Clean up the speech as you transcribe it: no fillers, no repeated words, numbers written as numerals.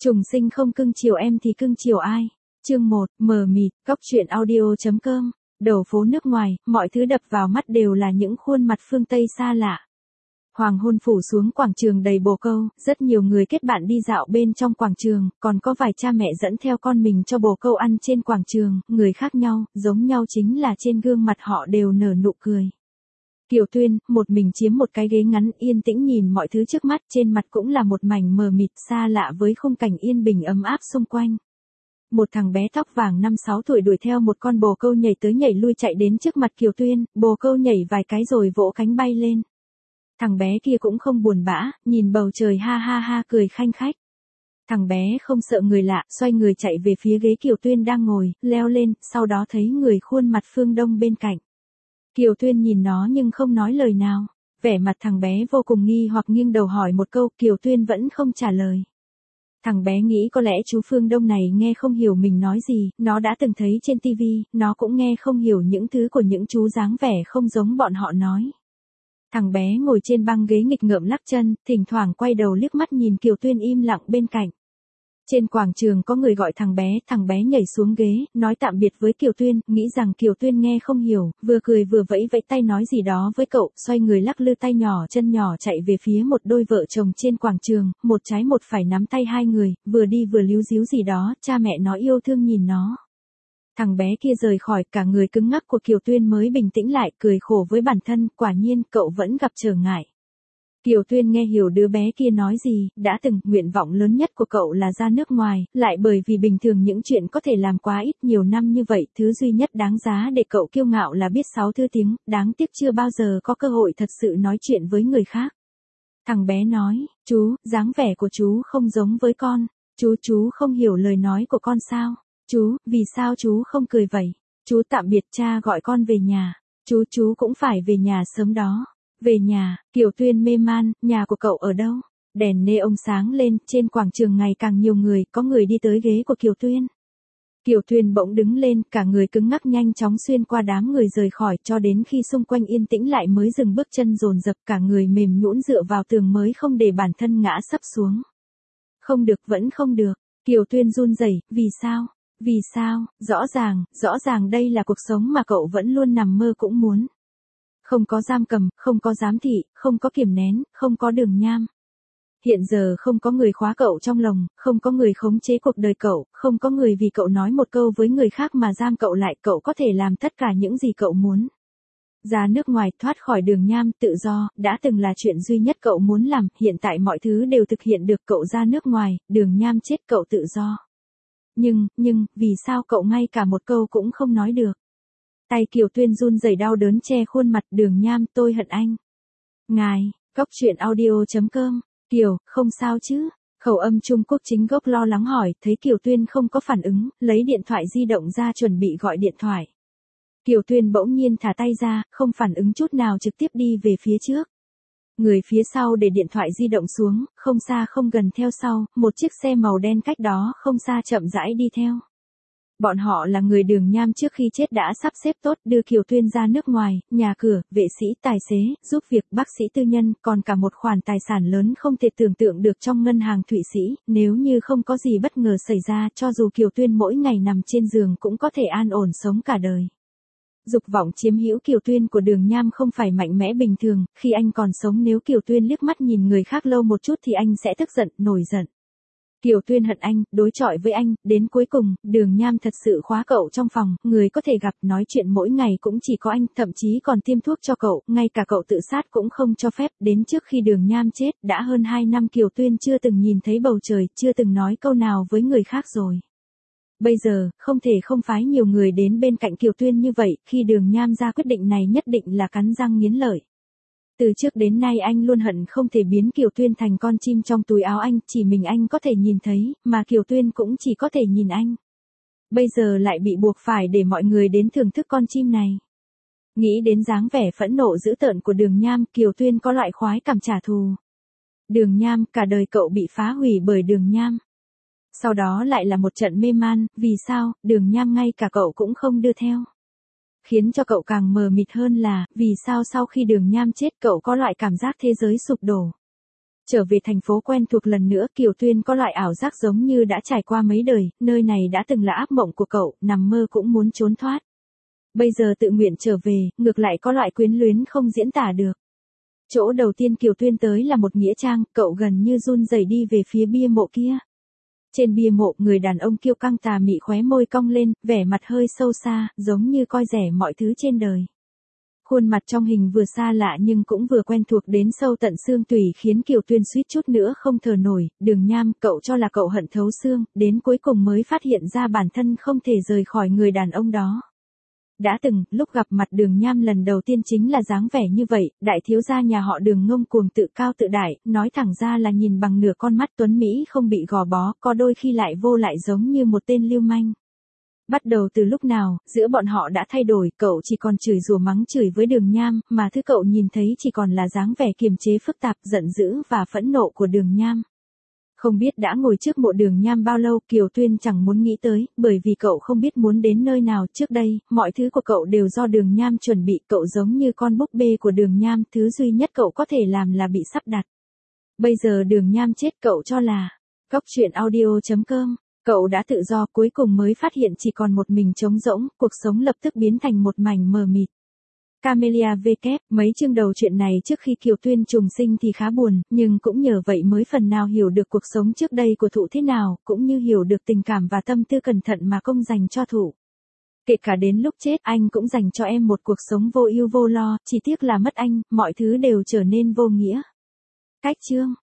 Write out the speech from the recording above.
Trùng sinh không cưng chiều em thì cưng chiều ai? Chương 1, mờ mịt, góc truyện audio.com. Đầu phố nước ngoài, mọi thứ đập vào mắt đều là những khuôn mặt phương Tây xa lạ. Hoàng hôn phủ xuống quảng trường đầy bồ câu, rất nhiều người kết bạn đi dạo bên trong quảng trường, còn có vài cha mẹ dẫn theo con mình cho bồ câu ăn trên quảng trường, người khác nhau, giống nhau chính là trên gương mặt họ đều nở nụ cười. Kiều Tuyên, một mình chiếm một cái ghế ngắn yên tĩnh nhìn mọi thứ trước mắt, trên mặt cũng là một mảnh mờ mịt xa lạ với khung cảnh yên bình ấm áp xung quanh. Một thằng bé tóc vàng 5-6 tuổi đuổi theo một con bồ câu nhảy tới nhảy lui chạy đến trước mặt Kiều Tuyên, bồ câu nhảy vài cái rồi vỗ cánh bay lên. Thằng bé kia cũng không buồn bã, nhìn bầu trời ha ha ha cười khanh khách. Thằng bé không sợ người lạ, xoay người chạy về phía ghế Kiều Tuyên đang ngồi, leo lên, sau đó thấy người khuôn mặt Phương Đông bên cạnh. Kiều Tuyên nhìn nó nhưng không nói lời nào, vẻ mặt thằng bé vô cùng nghi hoặc nghiêng đầu hỏi một câu, Kiều Tuyên vẫn không trả lời. Thằng bé nghĩ có lẽ chú Phương Đông này nghe không hiểu mình nói gì, nó đã từng thấy trên tivi, nó cũng nghe không hiểu những thứ của những chú dáng vẻ không giống bọn họ nói. Thằng bé ngồi trên băng ghế nghịch ngợm lắc chân, thỉnh thoảng quay đầu liếc mắt nhìn Kiều Tuyên im lặng bên cạnh. Trên quảng trường có người gọi thằng bé nhảy xuống ghế, nói tạm biệt với Kiều Tuyên, nghĩ rằng Kiều Tuyên nghe không hiểu, vừa cười vừa vẫy vẫy tay nói gì đó với cậu, xoay người lắc lư tay nhỏ chân nhỏ chạy về phía một đôi vợ chồng trên quảng trường, một trái một phải nắm tay hai người, vừa đi vừa líu díu gì đó, cha mẹ nó yêu thương nhìn nó. Thằng bé kia rời khỏi, cả người cứng ngắc của Kiều Tuyên mới bình tĩnh lại, cười khổ với bản thân, quả nhiên cậu vẫn gặp trở ngại. Kiều Tuyên nghe hiểu đứa bé kia nói gì, đã từng, nguyện vọng lớn nhất của cậu là ra nước ngoài, lại bởi vì bình thường những chuyện có thể làm quá ít nhiều năm như vậy, thứ duy nhất đáng giá để cậu kiêu ngạo là biết 6 thứ tiếng, đáng tiếc chưa bao giờ có cơ hội thật sự nói chuyện với người khác. Thằng bé nói, chú, dáng vẻ của chú không giống với con, chú không hiểu lời nói của con sao, vì sao chú không cười vậy, chú tạm biệt cha gọi con về nhà, chú cũng phải về nhà sớm đó. Về nhà, Kiều Tuyên mê man, nhà của cậu ở đâu? Đèn neon sáng lên, trên quảng trường ngày càng nhiều người, có người đi tới ghế của Kiều Tuyên. Kiều Tuyên bỗng đứng lên, cả người cứng ngắc nhanh chóng xuyên qua đám người rời khỏi, cho đến khi xung quanh yên tĩnh lại mới dừng bước chân dồn dập, cả người mềm nhũn dựa vào tường mới không để bản thân ngã sấp xuống. Không được, vẫn không được. Kiều Tuyên run rẩy, vì sao? Vì sao? Rõ ràng đây là cuộc sống mà cậu vẫn luôn nằm mơ cũng muốn. Không có giam cầm, không có giám thị, không có kiềm nén, không có đường nham. Hiện giờ không có người khóa cậu trong lòng, không có người khống chế cuộc đời cậu, không có người vì cậu nói một câu với người khác mà giam cậu lại, cậu có thể làm tất cả những gì cậu muốn. Ra nước ngoài, thoát khỏi đường nham, tự do, đã từng là chuyện duy nhất cậu muốn làm, hiện tại mọi thứ đều thực hiện được, cậu ra nước ngoài, đường nham chết, cậu tự do. Nhưng, vì sao cậu ngay cả một câu cũng không nói được? Tay Kiều Tuyên run rẩy đau đớn che khuôn mặt, đường nham, tôi hận anh. Ngài, góc truyện audio.com, Kiều, không sao chứ? Khẩu âm Trung Quốc chính gốc lo lắng hỏi, thấy Kiều Tuyên không có phản ứng, lấy điện thoại di động ra chuẩn bị gọi điện thoại. Kiều Tuyên bỗng nhiên thả tay ra, không phản ứng chút nào trực tiếp đi về phía trước. Người phía sau để điện thoại di động xuống, không xa không gần theo sau, một chiếc xe màu đen cách đó không xa chậm rãi đi theo. Bọn họ là người đường nham trước khi chết đã sắp xếp tốt đưa Kiều Tuyên ra nước ngoài, nhà cửa, vệ sĩ, tài xế, giúp việc, bác sĩ tư nhân, còn cả một khoản tài sản lớn không thể tưởng tượng được trong ngân hàng Thụy Sĩ, nếu như không có gì bất ngờ xảy ra, cho dù Kiều Tuyên mỗi ngày nằm trên giường cũng có thể an ổn sống cả đời. Dục vọng chiếm hữu Kiều Tuyên của đường nham không phải mạnh mẽ bình thường, khi anh còn sống nếu Kiều Tuyên liếc mắt nhìn người khác lâu một chút thì anh sẽ tức giận, nổi giận. Kiều Tuyên hận anh, đối chọi với anh, đến cuối cùng, đường nham thật sự khóa cậu trong phòng, người có thể gặp, nói chuyện mỗi ngày cũng chỉ có anh, thậm chí còn tiêm thuốc cho cậu, ngay cả cậu tự sát cũng không cho phép, đến trước khi đường nham chết, đã hơn 2 năm Kiều Tuyên chưa từng nhìn thấy bầu trời, chưa từng nói câu nào với người khác rồi. Bây giờ, không thể không phái nhiều người đến bên cạnh Kiều Tuyên như vậy, khi đường nham ra quyết định này nhất định là cắn răng nghiến lợi. Từ trước đến nay anh luôn hận không thể biến Kiều Tuyên thành con chim trong túi áo anh, chỉ mình anh có thể nhìn thấy, mà Kiều Tuyên cũng chỉ có thể nhìn anh. Bây giờ lại bị buộc phải để mọi người đến thưởng thức con chim này. Nghĩ đến dáng vẻ phẫn nộ dữ tợn của đường nham, Kiều Tuyên có loại khoái cảm trả thù. Đường nham, cả đời cậu bị phá hủy bởi đường nham. Sau đó lại là một trận mê man, vì sao, đường nham ngay cả cậu cũng không đưa theo. Khiến cho cậu càng mờ mịt hơn là, vì sao sau khi đường nham chết cậu có loại cảm giác thế giới sụp đổ. Trở về thành phố quen thuộc lần nữa, Kiều Tuyên có loại ảo giác giống như đã trải qua mấy đời, nơi này đã từng là ác mộng của cậu, nằm mơ cũng muốn trốn thoát. Bây giờ tự nguyện trở về, ngược lại có loại quyến luyến không diễn tả được. Chỗ đầu tiên Kiều Tuyên tới là một nghĩa trang, cậu gần như run rẩy đi về phía bia mộ kia. Trên bia mộ, người đàn ông kiêu căng tà mị khóe môi cong lên, vẻ mặt hơi sâu xa, giống như coi rẻ mọi thứ trên đời. Khuôn mặt trong hình vừa xa lạ nhưng cũng vừa quen thuộc đến sâu tận xương tủy khiến Kiều Tuyên suýt chút nữa không thở nổi. Đường Nham, cậu cho là cậu hận thấu xương, đến cuối cùng mới phát hiện ra bản thân không thể rời khỏi người đàn ông đó. Đã từng, lúc gặp mặt Đường Nham lần đầu tiên chính là dáng vẻ như vậy, đại thiếu gia nhà họ Đường ngông cuồng tự cao tự đại, nói thẳng ra là nhìn bằng nửa con mắt tuấn Mỹ không bị gò bó, có đôi khi lại vô lại giống như một tên lưu manh. Bắt đầu từ lúc nào, giữa bọn họ đã thay đổi, cậu chỉ còn chửi rủa mắng chửi với Đường Nham, mà thứ cậu nhìn thấy chỉ còn là dáng vẻ kiềm chế phức tạp, giận dữ và phẫn nộ của Đường Nham. Không biết đã ngồi trước mộ Đường Nham bao lâu, Kiều Tuyên chẳng muốn nghĩ tới, bởi vì cậu không biết muốn đến nơi nào. Trước đây, mọi thứ của cậu đều do Đường Nham chuẩn bị, cậu giống như con búp bê của Đường Nham, thứ duy nhất cậu có thể làm là bị sắp đặt. Bây giờ Đường Nham chết, cậu cho là Góc truyện audio.com. Cậu đã tự do, cuối cùng mới phát hiện chỉ còn một mình trống rỗng, cuộc sống lập tức biến thành một mảnh mờ mịt. Camellia V. Mấy chương đầu chuyện này trước khi Kiều Tuyên trùng sinh thì khá buồn, nhưng cũng nhờ vậy mới phần nào hiểu được cuộc sống trước đây của Thụ thế nào, cũng như hiểu được tình cảm và tâm tư cẩn thận mà Công dành cho Thụ. Kể cả đến lúc chết, anh cũng dành cho em một cuộc sống vô ưu vô lo, chỉ tiếc là mất anh, mọi thứ đều trở nên vô nghĩa. Cách chương